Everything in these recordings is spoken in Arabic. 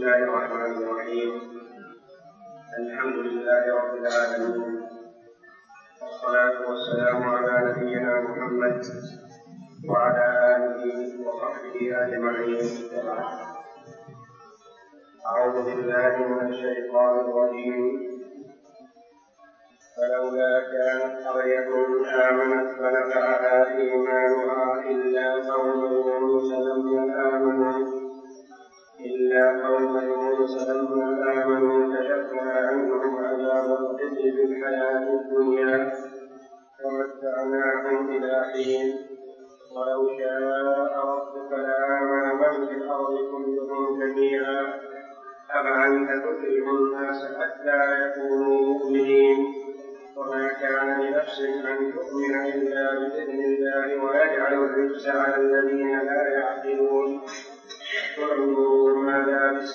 الله الرحمن الرحيم. الحمد لله رب العالمين، والصلاة والسلام على نبينا محمد وعلى آله وصحبه أجمعين. أعوذ بالله من الشيطان الرجيم. فلولا كانت قرية آمنت فنفعها إيمانها إلا قوم يونس لما آمنوا كشفنا عنهم عذاب الخزي في الحياة الدنيا ومتعناهم إلى حين. ولو شاء ربك لآمن من في الأرض كلهم جميعا أفأنت تكره الناس حتى يكونوا مؤمنين. وما كان لنفس أن تؤمن إلا بإذن الله ويجعل الرجس على الذين لا يعقلون. قل انظروا ماذا في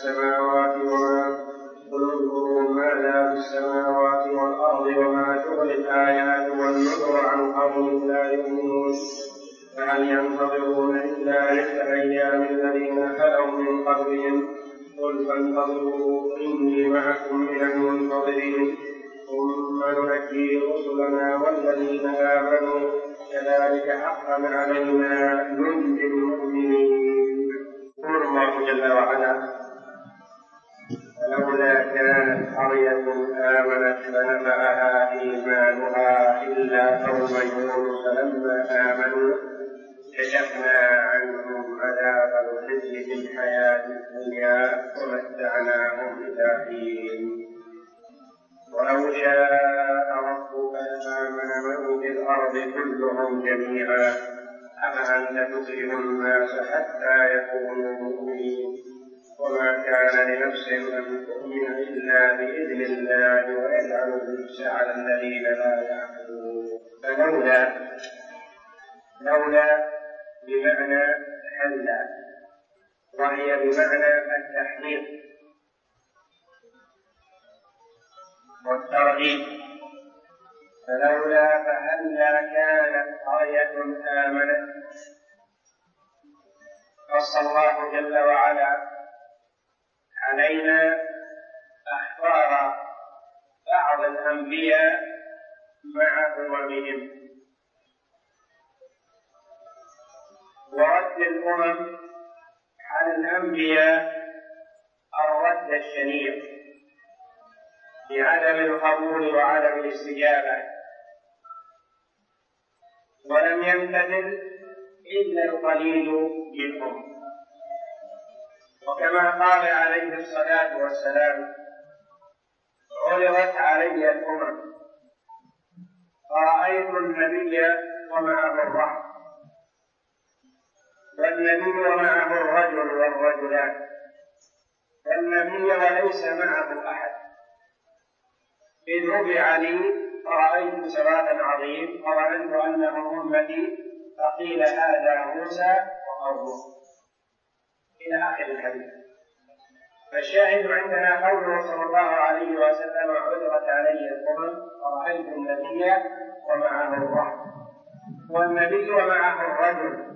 السماوات والأرض وما تغني الآيات والنذر عن قوم لا يؤمنون. فهل ينتظرون إلا مثل أيام الذين خلوا من قبلهم قل فانتظروا إني معكم من المنتظرين ثم ننجي رسلنا والذين آمنوا كذلك حقا علينا ننجي المؤمنين. يقول الله جل وعلا: فلولا كانت قرية آمنت فنفعها إيمانها إلا قوم يونس لما آمنوا كشفنا عنهم عذاب الخزي في الحياة الدنيا ومتعناهم إلى حين. ولو شاء ربك لآمن من في الأرض كلهم جميعا أفأنت تكره الناس حتى يكونوا مؤمنين. وما كان لنفس أن تؤمن إلا بإذن الله ويجعل الرجس على الذين لا يعقلون. لولا بمعنى هلا، وهي بمعنى التحقيق والترغيب. فلولا فهلا كانت قرية آمنت. قص الله جل وعلا علينا أخبار بعض الأنبياء مع أممهم ورد الأمم على الأنبياء الرد الشنيع بعدم القبول وعدم الاستجابة، ولم يمتثل إلا القليل منهم. وكما قال عليه الصلاة والسلام: عرضت علي الأمم فرأيت النبي ومعه الرحم، والنبي ومعه الرجل والرجلان، والنبي وليس معه أحد. إذ رفع لي فرأيت سوادا عظيم فظننت أنهم أمتي فقيل هذا موسى وقومه، إلى آخر الحديث. فالشاهد عندنا قوله صلى الله عليه وسلم: عرضت علي الأمم فرأيت النبي ومعه الرحم، والنبي ومعه الرجل،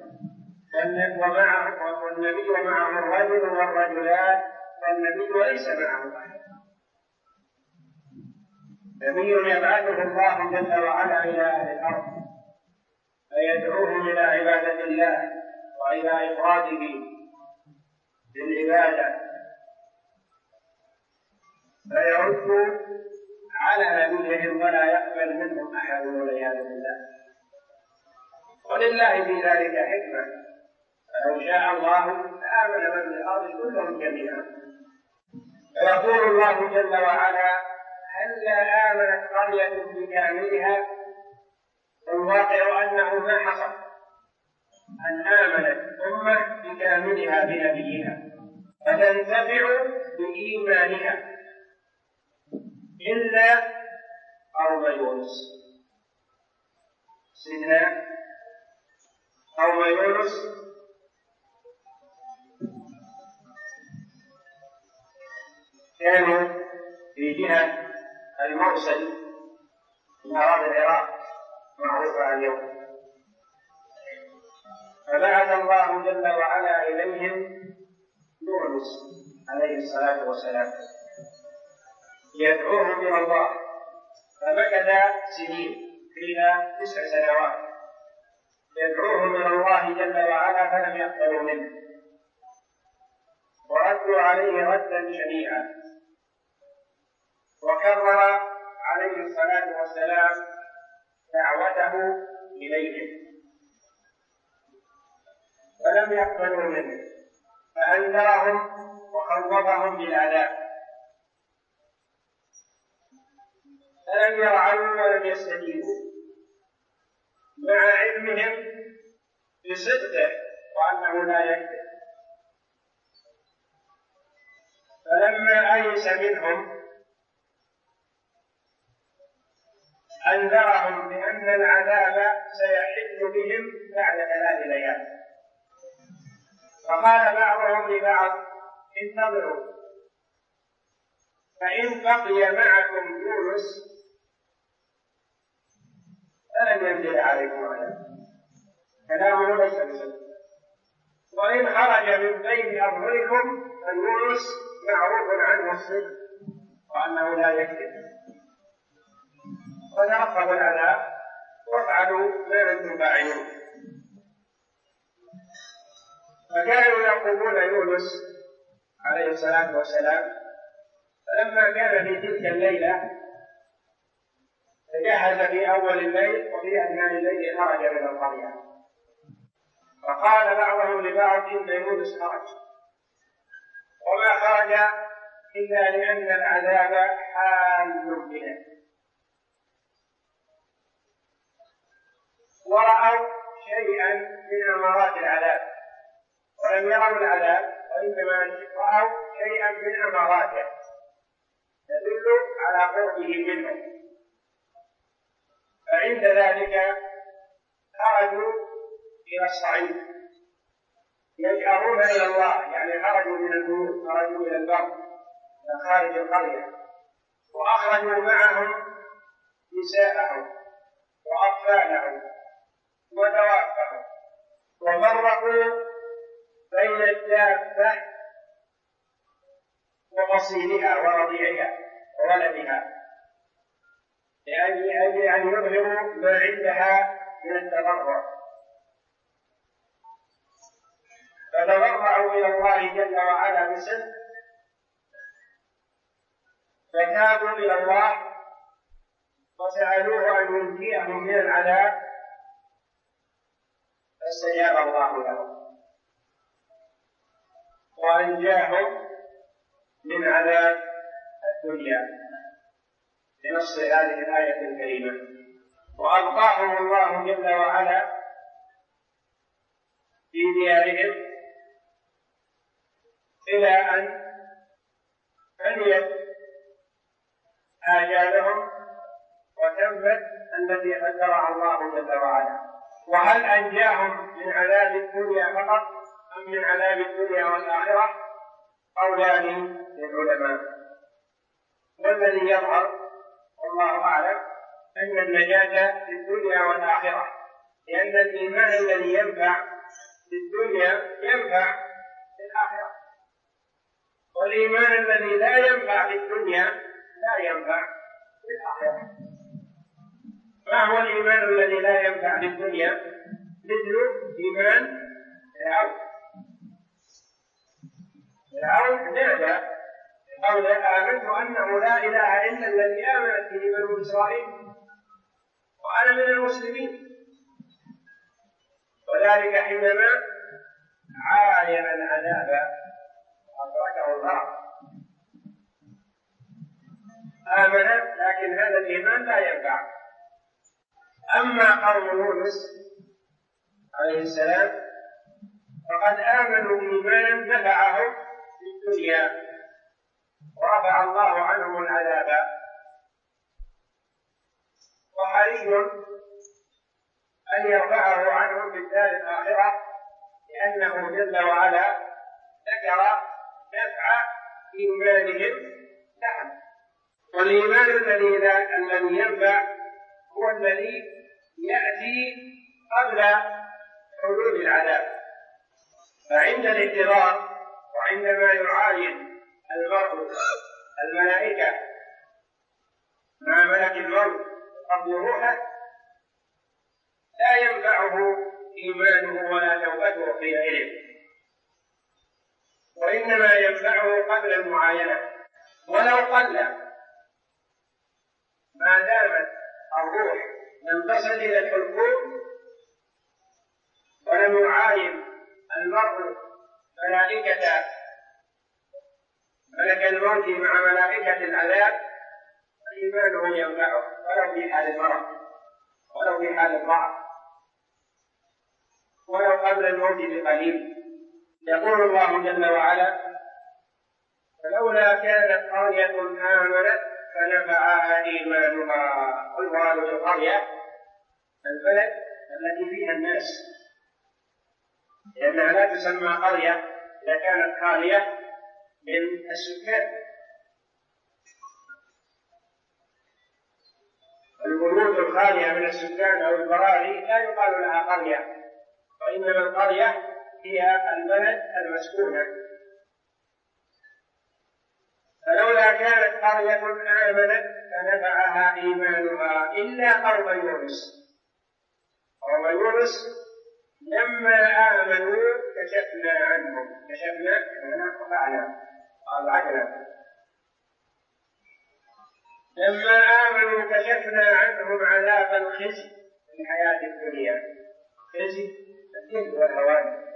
والنبي ومعه الرجل والرجلان، والنبي وليس معه أحد. نبي يبعثه الله جل وعلا إلى أهل الأرض فيدعوهم إلى عبادة الله وإلى إفراده بالعبادة، فيرد على نبيهم ولا يقبل منهم أحد والعياذ بالله. ولله في ذلك حكمة، فلو شاء الله لآمن من في الأرض كلهم جميعا. فيقول الله جل وعلا: هلا آمنت قرية بكاملها. والواقع أنه ما حصل أن آمنت أمة بكاملها بنبيها فتنتفع بإيمانها إلا قوم يونس. سيدنا قوم يونس كانوا في جهة الموصل من أراضي العراق معروفة اليوم، فبعث الله جل وعلا إليهم يونس عليه الصلاة والسلام يدعوهم إلى الله، فمكث سنين، قيل 9 سنوات يدعوهم إلى الله جل وعلا فلم يقبلوا منه، وردوا عليه ردا شنيعا، وكرر عليه الصلاة والسلام دعوته إليهم فلم يقبلوا منه، فأنذرهم وخوفهم بالعذاب، فلم يرعوا ولم يستجيبوا مع علمهم بصدقه وأنه لا يكذب. فلما أيس منهم أنذرهم بأن العذاب سيحل بهم بعد 3 ليال، فقال بعضهم لبعض انتظروا فإن بقي معكم يونس فلن ينزل عليكم عذاب، كلامه ليس بصدق، وإن خرج من بين أظهركم فيونس معروف عنه الصدق وأنه لا يكذب، فترقبوا العذاب وافعلوا ما أنتم فاعلون. فكانوا يرقبون يونس عليه الصلاة والسلام، فلما كان في تلك الليلة تجهز في أول الليل وفي أثناء الليل خرج من القرية، فقال بعضهم لبعض إن يونس خرج، وما خرج إلا لأن العذاب حال بنا، ورأوا شيئا من أمارات العذاب ولم يروا العذاب، وإنما رأوا شيئا من أماراته تدل على قربه منهم، فعند ذلك خرجوا إلى الصعيد يجأرون إلى الله، يعني خرجوا من البيوت، خرجوا إلى البر إلى خارج القرية، وأخرجوا معهم نساءهم وأطفالهم ودوابهم، وفرقوا بين الدابة وفصيلها ورضيعها وولدها لأجل أن يظهروا ما عندها من التضرع، فتضرعوا إلى الله جل وعلا بصدق، فتابوا إلى الله وسألوه أن ينجيهم من العذاب فاستجاب الله لهم وأنجاهم من عذاب الدنيا بنص هذه الآية الكريمة، وأبقاهم الله جل وعلا في ديارهم إلى أن فنيت آجالهم وتمت التي قدرها الله جل وعلا. وهل أنجاهم من عذاب الدنيا فقط أم من عذاب الدنيا والآخرة؟ قولان للعلماء، والذي يظهر والله أعلم أن النجاة في الدنيا والآخرة، لأن الإيمان الذي ينفع في الدنيا ينفع في الآخرة، والإيمان الذي لا ينفع في الدنيا لا ينفع في الآخرة. ما هو الإيمان الذي لا ينفع في الدنيا؟ مثل إيمان فرعون نادى قال آمنت أنه لا إله إلا الذي آمنت به بنو إسرائيل وأنا من المسلمين، وذلك حينما عاين العذاب أدركه الله، آمن لكن هذا الإيمان لا ينفع. أما قوم يونس عليه السلام فقد آمنوا إيمانا نفعهم في الدنيا ورفع الله عنهم العذاب، وحري أن يرفعه عنهم في الدار الآخرة، لأنه جل وعلا ذكر نفع إيمانهم لهم، والإيمان الذي ينفع هو الذي يأتي قبل حلول العذاب، فعند الاعتراف وعندما يعاين المرء الملائكة مع ملك الموت قبل روحه لا ينفعه إيمانه ولا توبته حينئذ، وإنما ينفعه قبل المعاينة، ولو قل ما دامت الروح لم تصل إلى الحلقوم ولم يعاين المرء ملك الموت مع ملائكة العذاب فإيمانه ينفعه ولو في حال المرض ولو في حال الضعف ولو قبل الموت بقليل. يقول الله جل وعلا: فلولا كانت قرية آمنت فنفعها إيمانها. والمراد بالقرية البلد التي فيها الناس، لأنها لا تسمى قرية إذا كانت خالية من السكان. البيوت الخالية من السكان أو البراري لا يقال لها قرية، وإنما القرية هي البلد المسكونة. فلولا كانت قرية آمنت فنفعها إيمانها إلا قوم يونس. قوم يونس لما آمنوا كشفنا عنهم، لما آمنوا كشفنا عنهم عذاب الخزي في الحياة الدنيا. خزي الذل والهوان،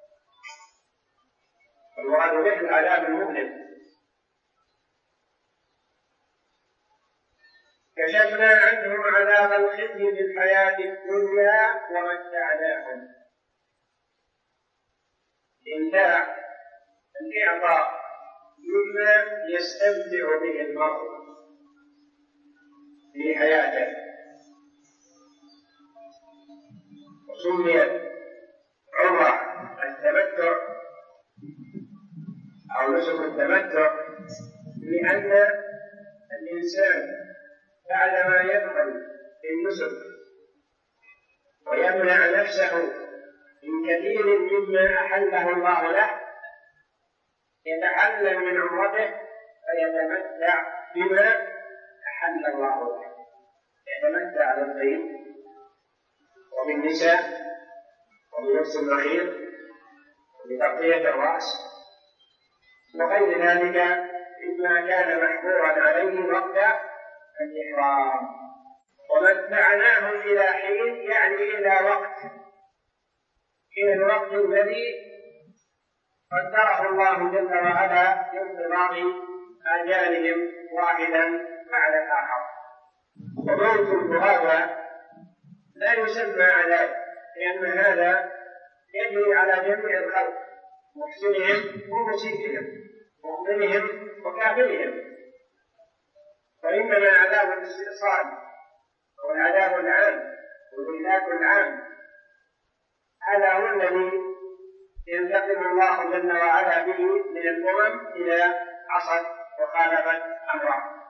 والمراد به العذاب المؤلم. كشفنا عنهم عذاب الخزي في الحياة الدنيا ومتعناهم. الإعطاء مما يستمتع به المرء في حياته، وسميت عمرة التمتع أو نسك التمتع لأن الإنسان بعدما يدخل في النسك ويمنع نفسه من كثير مما أحله الله له يتحلل من عمرته فيتمتع بما أحل الله له، يتمتع بالطيب وبالنساء وبلبس المخيط وبتغطية الرأس وغير ذلك مما كان محظورا عليه وقت الإحرام. ومتعناهم إلى حين يعني إلى الوقت الذي قدره الله جل وعلا بانقضاء آجالهم واحدا بعد الآخر. وموت هذا لا يسمى عذاب، لأن هذا يجري على جميع الخلق، محسنهم ومسيئهم، مؤمنهم وكافرهم. فإنما عذاب الاستئصال هو العذاب العام والهلاك العام، هذا هو الذي ينتقم الله جل وعلا به من الأمم إذا عصت وخالفت أمره.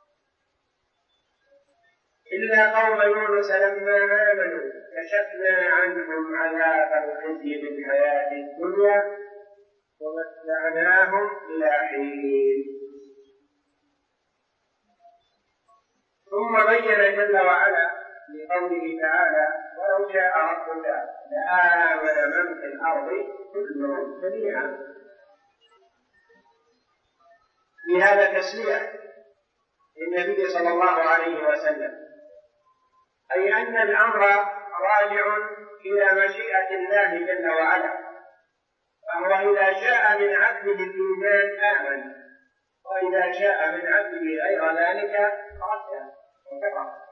إلا قوم يونس لما آمنوا كشفنا عنهم عذاب الخزي في الحياة الدنيا ومتعناهم إلى حين. ثم بين جل وعلا لقوله تعالى: ولو شاء ربك لآمن من في الأرض كلهم جميعا. بهذا تسلية للنبي صلى الله عليه وسلم، أي أن الأمر راجع إلى مشيئة الله جل وعلا، فهو إذا شاء من عبده الإيمان آمن، وإذا شاء من عبده غير ذلك رد وكفر.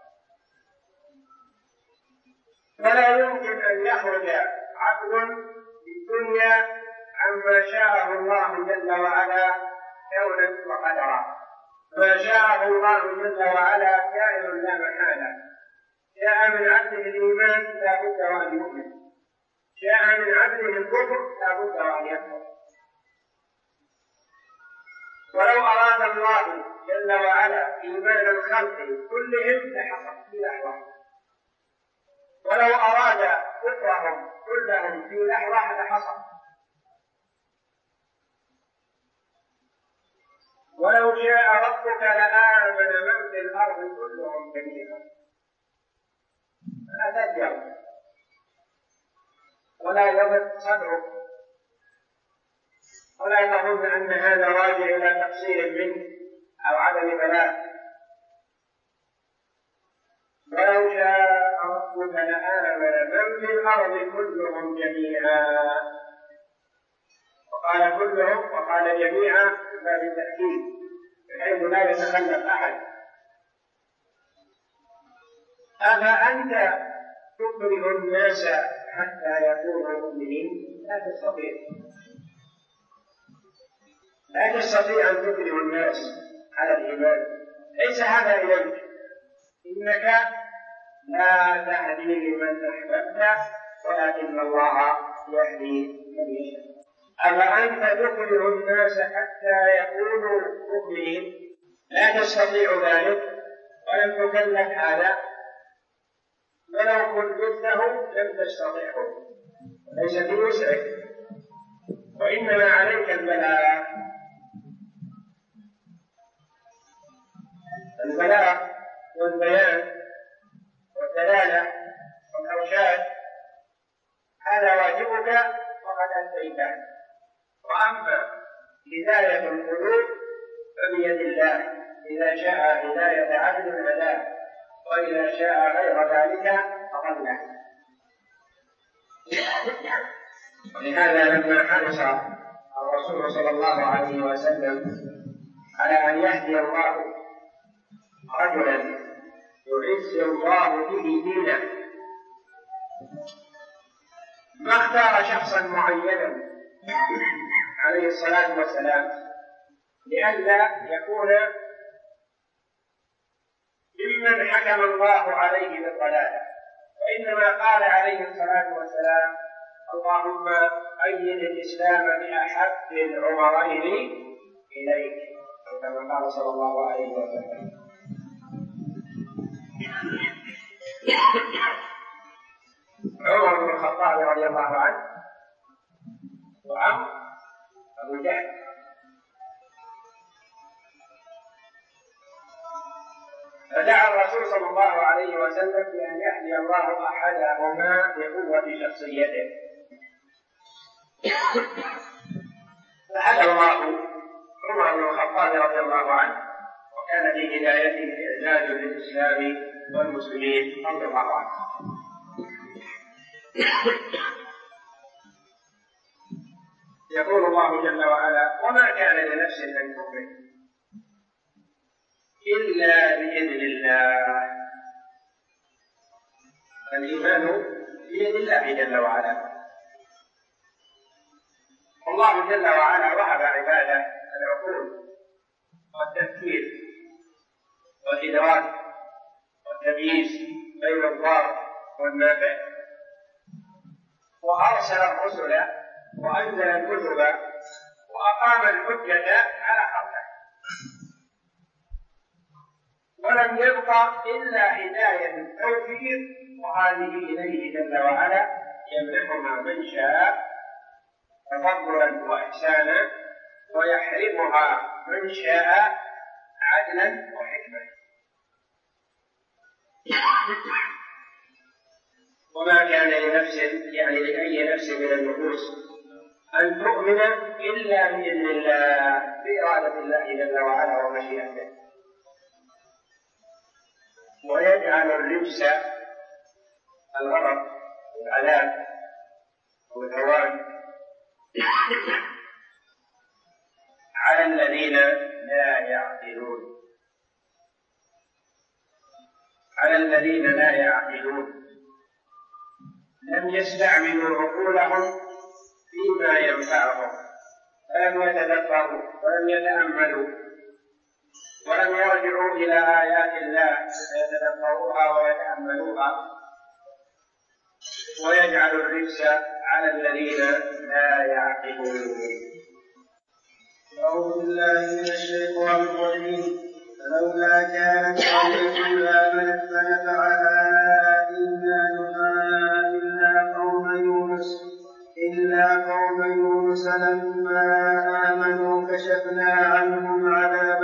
فلا يمكن أن يخرج عبد في الدنيا عما شاءه الله جل وعلا كونا وقدرا. ما شاءه الله جل وعلا كائن لا محالة. شاء من عبده الإيمان لا بد وأن يؤمن، شاء من عبده الكفر لا بد وأن يكفر. ولو أراد الله جل وعلا إيمان الخلق كلهم لحصل في لحظة، ولو أراد كفرهم كلهم في لحظة لحصل. ولو شاء ربك لآمن من في الأرض كلهم جميعا. لا تجهل ولا يضق صدرك ولا تظن أن هذا راجع إلى تقصير منك أو عدم بلاغ. ولو شاء ربك لآمن من في الأرض كلهم جميعا. وقال كلهم وقال جميعا باب التأكيد بحيث لا يتخلف أحد. أفأنت تكره الناس حتى يكونوا مؤمنين؟ لا تستطيع أن تكره الناس على الإيمان، ليس هذا إليك، إنك لا تهدي لمن أحببت ولكن الله يهدي من يشاء. أفأنت تكره الناس حتى يكونوا مؤمنين؟ لا تستطيع ذلك ولم تكلف هذا، ولو كلفته لم تستطيعه، ليس في وسعك، وإنما عليك البلاغ. البلاغ والبيان والدلالة والإرشاد هذا واجبك وقد أديته. وأما هداية القلوب فبيد الله، إذا شاء هداية عبد هداه، وإذا شاء غير ذلك أضله. ولهذا لما حرص الرسول صلى الله عليه وسلم على أن يهدي الله رجلا يعز الله به دينه ما اختار شخصا معينا عليه الصلاة والسلام لئلا يكون ممن حكم الله عليه بالضلالة، وإنما قال عليه الصلاة والسلام: اللهم أيد الإسلام بأحب العمرين إليك، كما قال صلى الله عليه وسلم. عمر بن الخطاب رضي الله عنه وعم أبو جهل، فدعا الرسول صلى الله عليه وسلم بأن يهدي الله أحدهما بقوة شخصيته، فهدى الله عمر بن الخطاب رضي الله عنه، وكان في هدايته إعزاز للإسلام والمسلمين رضي الله عنه. يقول الله جل وعلا: وما كان لنفس أن تؤمن إلا بإذن الله. الإيمان بيد الله جل وعلا. الله جل وعلا وهب عباده العقول والتفكير والإدراك والتمييز بين الضار والنافع، وأرسل الرسل وأنزل الكتب وأقام الحجة على خلقه، ولم يبق إلا هداية التوفيق، وهذه إليه جل وعلا يمنحها من شاء تفضلا وإحسانا، ويحرمها من شاء عدلا وحكمة. وما كان لنفس يعني لأي نفس من النفوس أن تؤمن إلا بإذن الله، بإرادة الله جل وعلا ومشيئته. ويجعل الرجس الغضب والعذاب والهوان على الذين لا يعقلون، على الذين لا يعقلون، لم يستعملوا عقولهم فيما ينفعهم، فلم يتدبروا ولم يتأملوا ولم يرجعوا إلى آيات الله فيتدبروها ويتأملوها، ويجعل الرجس على الذين لا يعقلون. أعوذ بالله من الشيطان الرجيم. فلولا كانت قرية آمنت فنفعها إلا قوم يونس لما آمنوا كشفنا عنهم عذاب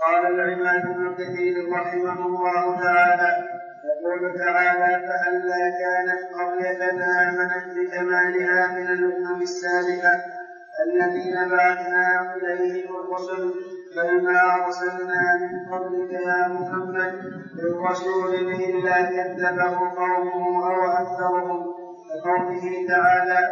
قال العماد بن كثير رحمه الله تعالى: يقول تعالى: فهلا كانت قرية آمنت بكمالها من الأمم السابقة الذين بعثنا إليهم الرسل، بل ما أرسلنا من قبلك يا محمد من رسول إلا كذبه قومه أو أكثرهم، كقوله تعالى: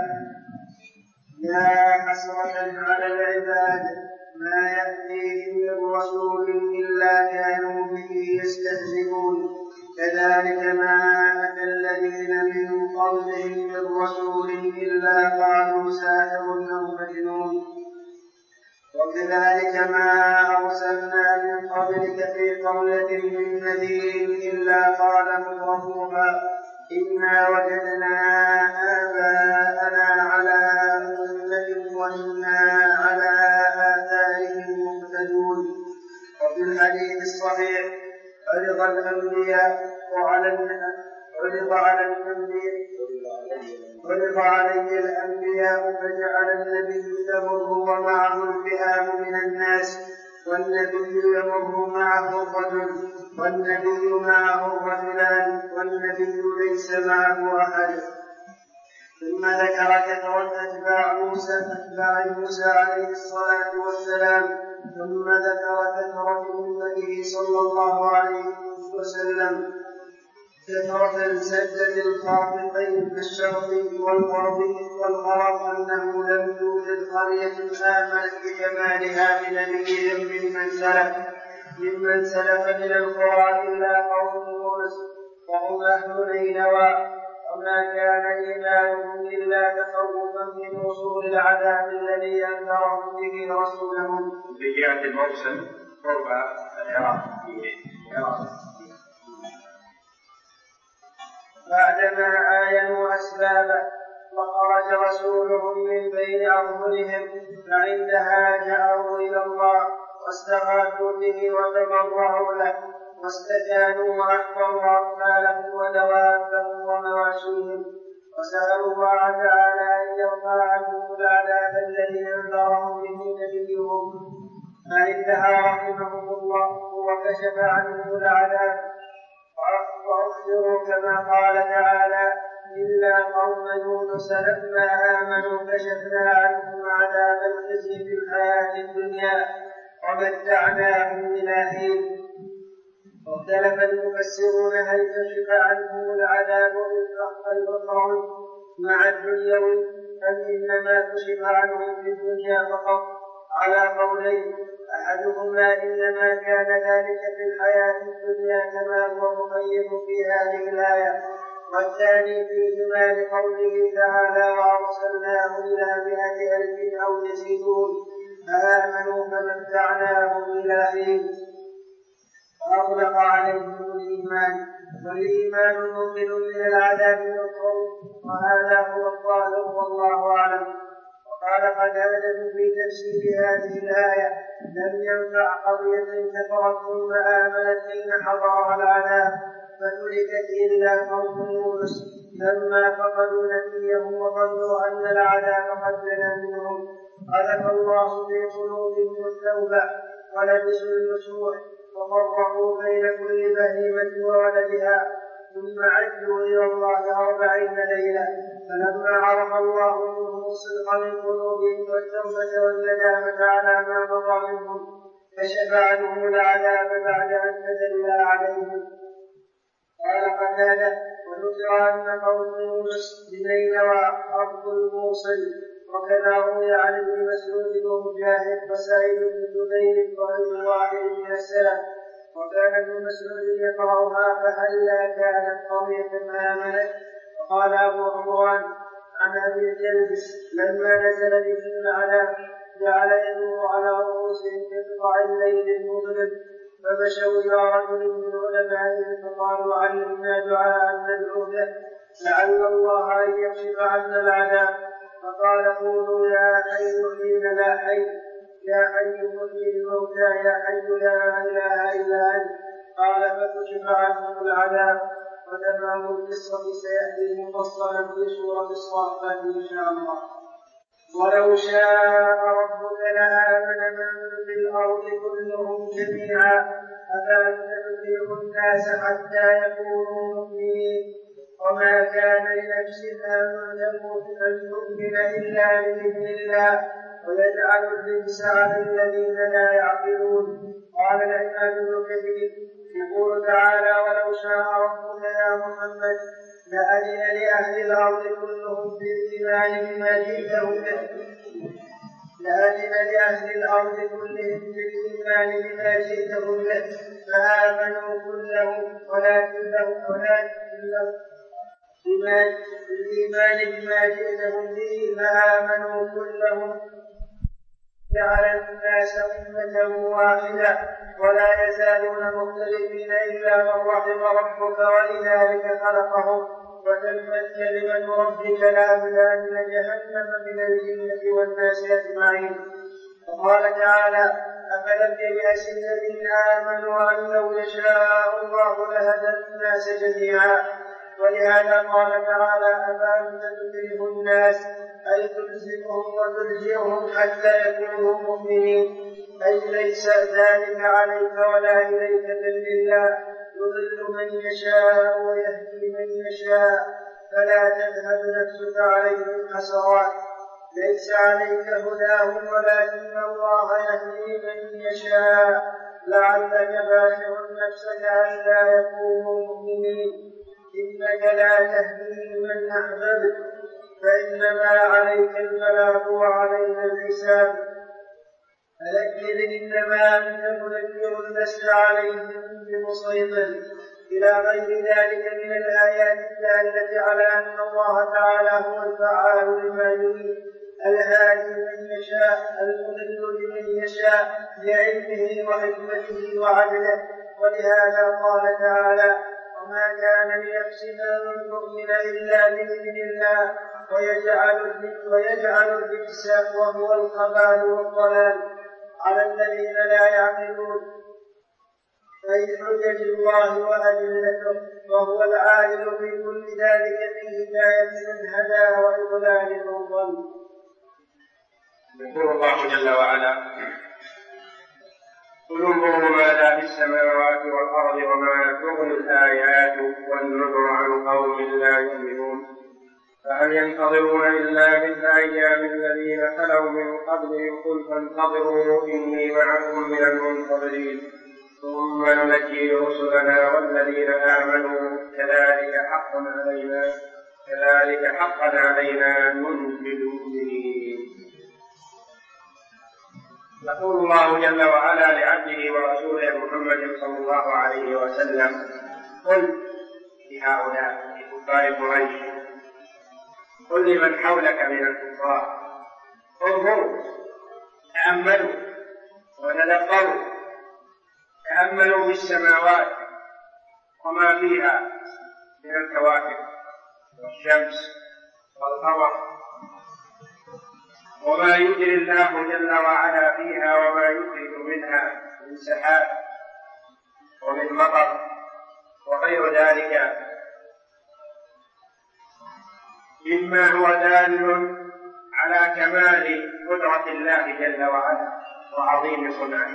يا حسرة على العباد ما يأتيهم من رسول إلا كانوا به يستهزئون، كذلك ما أتى الذين من قبلهم من رسول إلا قالوا ساحر أو مجنون. وكذلك ما أرسلنا من قبلك في قرية من نذير إلا قال مترفوها إنا وجدنا آباءنا على أمة وإنا على آثارهم مقتدون. وفي الحديث الصحيح: عرض علي الأنبياء فجعل النبي يمر ومعه الفئام من الناس، والنبي يمر معه الرجل، والنبي معه الرجلان، والنبي ليس معه أحد. ثم ذكر كثرة أتباع موسى عليه الصلاة والسلام، ثم ذكر كثرة أمته صلى الله عليه وسلم، كثرة السجد الخافقين في الشرق والغرب والغرب، أنه لم توجد قرية آمنت بكمالها بنبي ممن سلف من القرى إلا قوم يونس وهم أهل نينوى، وما كان إيمانهم إلا تخوفا من وصول العذاب الذي أنذرهم به رسولهم. بجهة الموسم قرب العراق. بعدما عاينوا أسبابه وخرج رسولهم من بين أظهرهم، فعندها جاءوا إلى الله واستغاثوا به وتضرعوا له واستجانوا وأكبروا أطفالهم ودوابهم ومواشيهم، وسألوا الله تعالى أن يرفع عنهم العذاب الذي أنذرهم به نبيهم، فعندها رحمهم الله وكشف عنهم العذاب وأخبروا كما قال تعالى: إلا قوم يونس لما آمنوا كشفنا عنهم عذاب الخزي في الحياة الدنيا ومتعناهم إلى حين. واختلف المفسرون هل كشف عنهم العذاب البصري مع الدنيوي أم إنما كشف عنهم في الدنيا فقط، على قولين: أحدهما إنما كان ذلك في الحياة الدنيا كما هو مقيد في هذه الآية، والثاني فيهما لقوله تعالى: وأرسلناه إلى 100,000 أو يزيدون فآمنوا فمتعناهم إلى حين. وأطلق عليهم الإيمان، والإيمان مؤمن من العذاب والخوف، وهذا هو الظاهر والله أعلم. وقال قتادة في تفسير هذه الآية: لم ينفع قرية كفرت ثم آمنت حين حضرها العذاب فتركت إلا قوم يونس لما فقدوا نبيهم وظنوا أن العذاب قد دنا منهم، قذف الله في قلوبهم التوبة ولبسوا النصوح وفرقوا بين كل بهيمة وولدها، ثم عدوا إلى الله 40 ليلة، فلما عرف الله منهم الصدق من قلوبهم والتوبة والندامة على ما مضى منهم كشف عنهم العذاب بعد أن تجلى عليهم. قال قتادة: وذكر أن قوم يونس بنينوى أرض الموصل، وكذا روي عن ابن مسعود ومجاهد وسعيد بن جبير وغير واحد من السلف. وكان ابن مسعود يقرأها: فهلا كانت قرية آمنت. وقال أبو عمران عن أبي الجلد: لما نزل بهم العذاب جعل يدور على رؤوسهم كقطع الليل المظلم، فمشوا إلى رجل من علمائهم فقالوا: علمنا دعاء ندعو به لعل الله أن يكشف عنا العذاب. فقال: قولوا: يا حي حين لا حي، يا حي محيي الموتى، يا حي لا إله إلا أنت. قال: فكشف عنهم العذاب. وتمام القصة سيأتي مفصلا في سورة الصافات إن شاء الله. ولو شاء ربك لآمن من في الأرض كلهم جميعا أفأنت تكره الناس حتى يكونوا مؤمنين وما كان لنفس أن تؤمن إلا بإذن الله ويجعل الرجس على الذين لا يعقلون. قال الإمام ابن كثير يقول تعالى ولو شاء ربك يا محمد لأذن لأهل الأرض كلهم بالإيمان بما جئتهم به لأذن لأهل الأرض كلهم بالإيمان بما جئتهم به فآمنوا كلهم بالإيمان بما جئتهم به فآمنوا كلهم جعل الناس أمة واحدة ولا يزالون مختلفين إلا من رحم ربك ولذلك خلقهم وتمت كلمة ربك لأملأن جهنم من الجنة والناس أجمعين. وقال تعالى أفلم ييأس الذين آمنوا أن لو يشاء الله لهدى الناس جميعا. ولهذا قال تعالى أفأنت تكره الناس أي تلزمهم وتلجئهم حتى يكونوا مؤمنين أي ليس ذلك عليك ولا إليك بل لله يضل من يشاء ويهدي من يشاء فلا تذهب نفسك عليهم حسرات ليس عليك هداهم ولكن الله يهدي من يشاء لعلك باخع نفسك ألا يكونوا مؤمنين إنك لا تهدي من أحببت فإنما عليك البلاغ وعلينا الحساب فذكر إنما أنت مذكر لست عليهم بمسيطر إلى غير ذلك من الآيات الدالة على أن الله تعالى هو الفعال لما يريد الهادي من يشاء المضل لمن يشاء بعلمه وحكمته وعدله. ولهذا قال تعالى وما كان لنفس أن تؤمن إلا بإذن الله ويجعل الرجس وهو الخبال والضلال على الذين لا يعقلون أي حجج الله وأدلته وهو العالم في كل ذلك في هداية من هدى وإضلال من ضل. يقول الله جل وعلا قل انظروا ماذا في السماوات والأرض وما تغني الآيات والنذر عن قوم لا يؤمنون فهل ينتظرون إلا مثل أيام الذين خلوا من قبلهم قل فانتظروا إني معكم من المنتظرين ثم ننجي رسلنا والذين آمنوا كذلك حقا علينا ننجي المؤمنين. يقول الله جل وعلا لعبده ورسوله محمد صلى الله عليه وسلم قل لهؤلاء كفار قريش قل لمن حولك من الكفار انظروا تأملوا وتدبروا تأملوا في السماوات وما فيها من الكواكب والشمس والقمر وما يجري الله جل وعلا فيها وما يخرج منها من سحاب ومن مطر وغير ذلك مما هو دال على كمال قدرة الله جل وعلا وعظيم صنعه.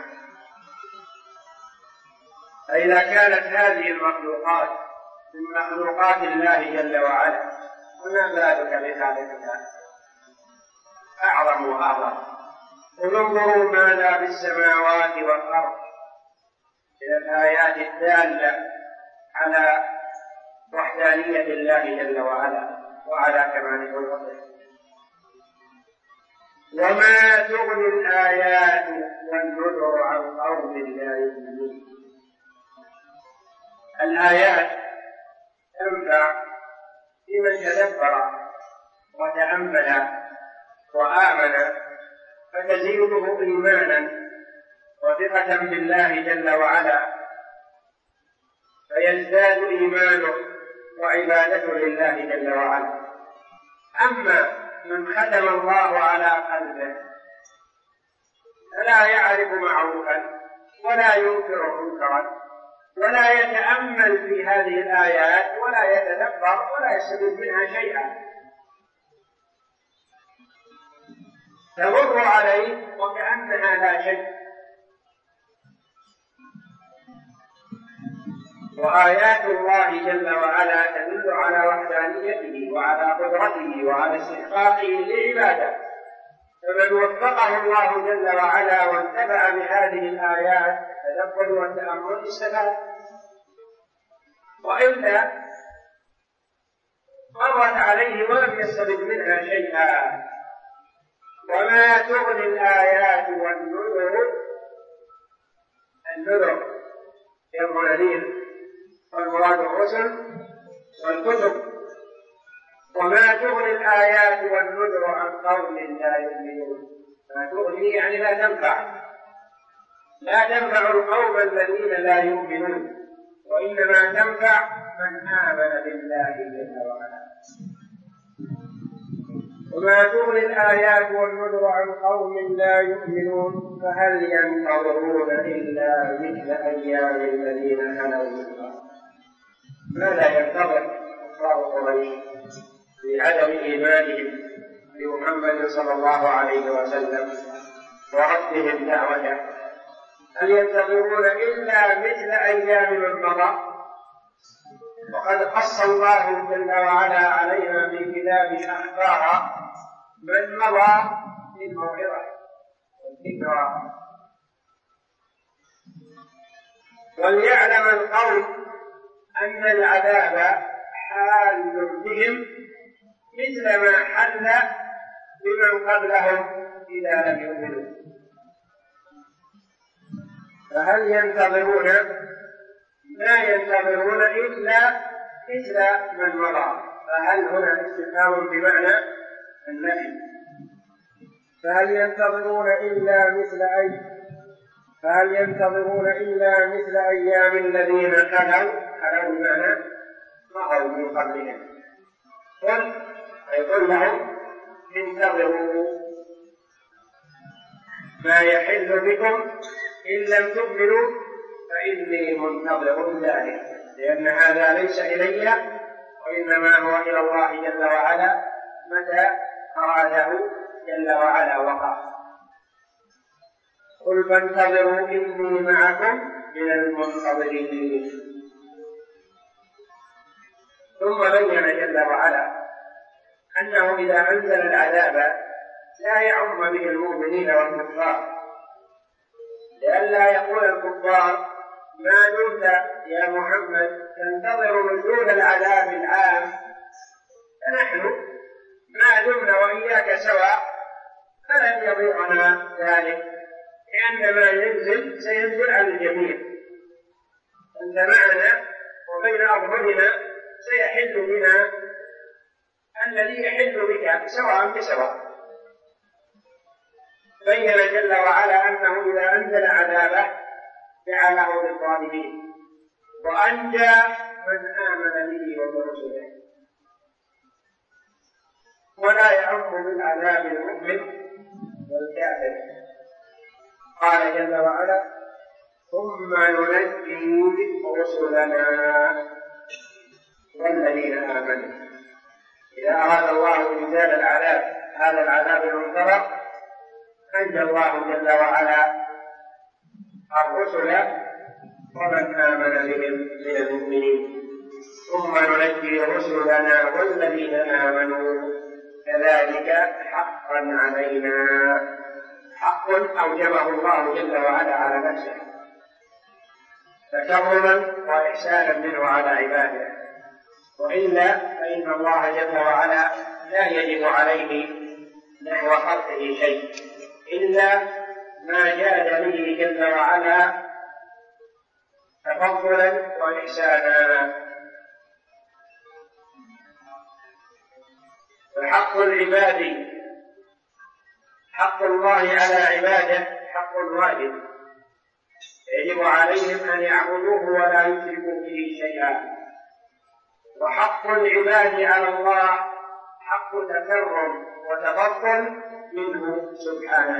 فإذا كانت هذه المخلوقات من مخلوقات الله جل وعلا فما بالك بخالقها أعظم وأعظم. قل انظروا ماذا في السماوات والأرض من الآيات الدالة على وحدانية الله جل وعلا وعلى كمال قدرته وما تغني الآيات والنذر عن قوم لا يؤمنون. الآيات تنفع لمن تدبر وتأمل وآمن فتزيده إيمانا وثقة بالله جل وعلا فيزداد إيمانه وعبادته لله جل وعلا. أما من ختم الله على قلبه فلا يعرف معروفا ولا ينكر منكرا ولا يتأمل في هذه الآيات ولا يتدبر ولا يستفيد منها شيئا. تمر عليه وكأنها لا شيء. وآيات الله جل وعلا تدل على وحدانيته وعلى قدرته وعلى استحقاقه للعبادة، فمن وفقه الله جل وعلا وانتفع بهذه الآيات التدبر والتأمل استفاد، وإلا مرت عليه ولم يستفد منها شيئا. وما تغني الآيات والنذر، النذر جمع نذير والمراد الرسل والكتب، وما تغني الآيات والنذر عن قوم لا يؤمنون. ما تغني يعني لا تنفع، لا تنفع القوم الذين لا يؤمنون، وإنما تنفع من آمن بالله جل وعلا. وما تغني الآيات والنذر عن قوم لا يؤمنون فهل ينتظرون إلا مثل أيام الذين خلوا من قبل. ماذا ينتظر كفار قريش في عدم إيمانهم بمحمد صلى الله عليه وسلم وردهم دعوته؟ هل ينتظرون إلا مثل أيام من مضى؟ وقد قص الله جل وعلا علينا في كتابه أخبار من مضى بالموعظة والذكرى، وليعلم القوم أن العذاب حال بهم مثل ما حل بمن قبلهم إذا لم يؤمنوا. فهل ينتظرون؟ لا ينتظرون إلا مثل من مضى. فهل هنا استفهام بمعنى النفي. فهل ينتظرون إلا مثل فهل ينتظرون إلا مثل أيام الذين خلوا بمعنى مضوا من قبلهم. قل لهم انتظروا ما يحل بكم إن لم تؤمنوا فإني منتظر ذلك، لأن هذا ليس إلي وإنما هو إلى الله جل وعلا، متى أراده جل وعلا وقع. قل فانتظروا إني معكم من المنتظرين. ثم بين جل وعلا أنه إذا أنزل العذاب لا يعم به المؤمنين والكفار، لئلا يقول الكفار ما دمت يا محمد تنتظر نزول العذاب العام فنحن ما دمنا وإياك سواء فلن يضيعنا ذلك، لأن ما ينزل سينزل على الجميع، أنت معنا وبين أظهرنا سيحل بنا الذي يحل بك سواء بسواء. بين جل وعلا أنه إذا أنزل عذابه جعله للظالمين وأنجى من آمن به وبرسله، ولا يعم بالعذاب المؤمن والكافر. قال جل وعلا ثم ننجي رسلنا والذين آمنوا. إذا أراد الله إنزال العذاب، هذا العذاب المنتظر، أنجى الله جل وعلا الرسل ومن آمن بهم من المؤمنين. ثم ننجي رسلنا والذين آمنوا كذلك حقا علينا. حق أوجبه الله جل وعلا على نفسه تكرما وإحسانا منه على عباده، وإلا فإن الله جل وعلا لا يجب عليه نحو خلقه شيء إلا ما جاد به جل وعلا تفضلا وإحسانا. فحق العباد، حق الله على عباده حق واجب يجب عليهم أن يعبدوه ولا يشركوا به شيئا، وحق العباد على الله حق تكرم وتفضل منه سبحانه.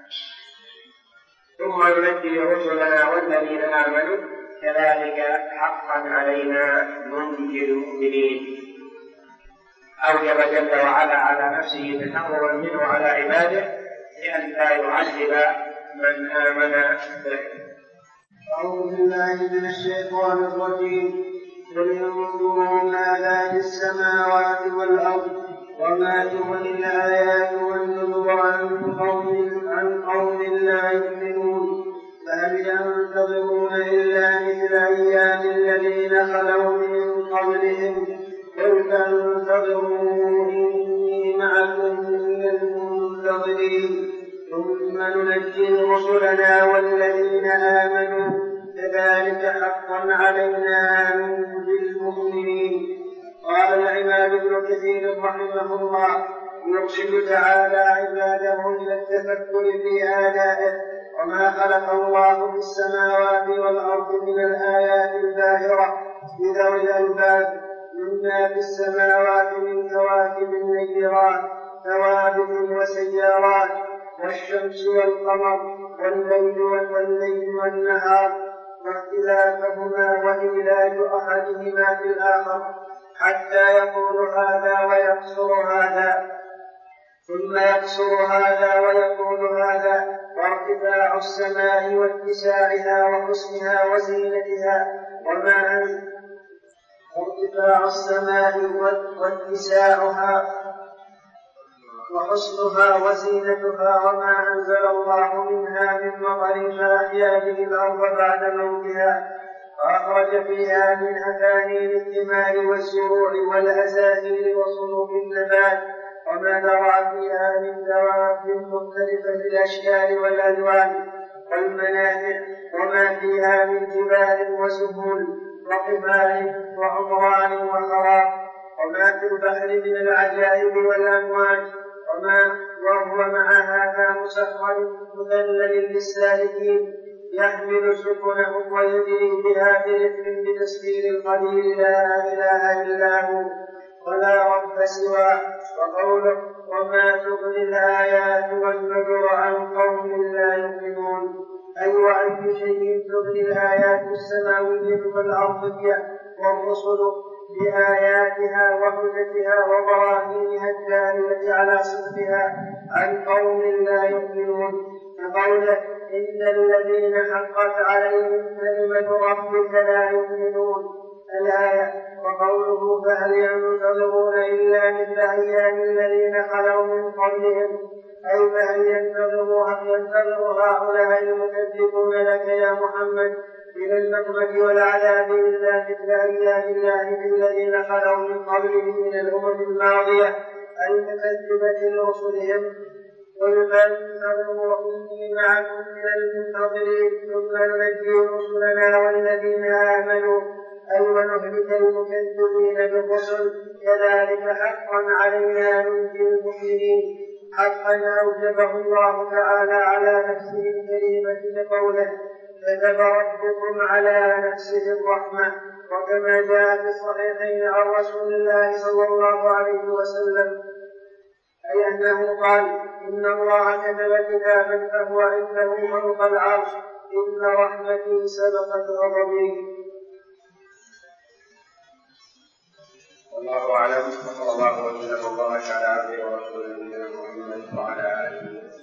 ثم ننجي رسلنا والذين آمنوا كذلك حقا علينا ننجي المؤمنين. أوجب جل وعلا على نفسه تكرما منه على عباده لئلا يعذب من آمن به. أعوذ بالله من الشيطان الرجيم. قل انظروا ماذا في السماوات والأرض وما تغني الآيات والنذر عن قوم لا يؤمنون فهل ينتظرون إلا مثل أيام الذين خلوا من قبلهم قل فانتظروا إني معكم من المنتظرين ثم ننجي رسلنا والذين آمنوا كذلك حقا علينا ننجي المؤمنين. قال العماد بن كثير رحمه الله يرشد تعالى عباده إلى التفكر في آلائه وما خلق الله في السماوات والأرض من الآيات الباهرة لذوي الألباب مما في السماوات من كواكب نيرات ثوابت وسيارات والشمس والقمر والليل والنهار واختلافهما وإيلاج أحدهما في الآخر حتى يقول هذا ويقصر هذا ثم يقصر هذا ويقول هذا وارتفاع السماء واتساعها وحسنها وزينتها وارتفاع السماء واتساعها وحسنها وزينتها وما أنزل الله منها من مطر فأحيا به الأرض بعد موتها وأخرج فيها من أثاني الثمار والزروع والأزاهير وصنوف النبات وما ذرع فيها من دواب مختلفة الأشكال والألوان والمنافع وما فيها من جبال وسهول وقبال وعمران وخراب وما في البحر من العجائب والأمواج وهو مع هذا مسخر مذلل للسالكين يحمل سفنهم ويجري بها برفق بتسخير القدير لا إله إلا هو ولا رب سواه. وقوله وما تغني الآيات والنذر عن قوم لا يؤمنون أي وأي شيء تغني الآيات السماوية والأرضية والرسل بآياتها وحجتها وبراهينها الدالة على صدقها عن قوم لا يؤمنون كقوله إن الذين حقت عليهم كلمة ربك لا يؤمنون الآية. وقوله فهل ينتظرون إلا مثل أيام الذين خلوا من قبلهم أي فهل ينتظر هؤلاء المكذبون لك يا محمد من النقمة والعذاب إلا مثل أيام الله الذين خلوا من قبلهم من الأمم الماضية المكذبة لرسلهم قل فانتظروا إني معكم من المنتظرين ثم ننجي رسلنا والذين آمنوا أي ونهلك المكذبين بالرسل كذلك حقا علينا ننجي المؤمنين حقا أوجبه الله تعالى على نفسه الكريمة بقوله كتب ربكم على نفسه الرحمة وكما جاء في الصحيحين عن رسول الله صلى الله عليه وسلم أي أنه قال إن الله كتب كتابا فهو عنده فوق العرش إن رحمتي سبقت غضبي. والله أعلم. وصلى الله وسلم وبارك على عبده ورسوله نبينا محمد وعلى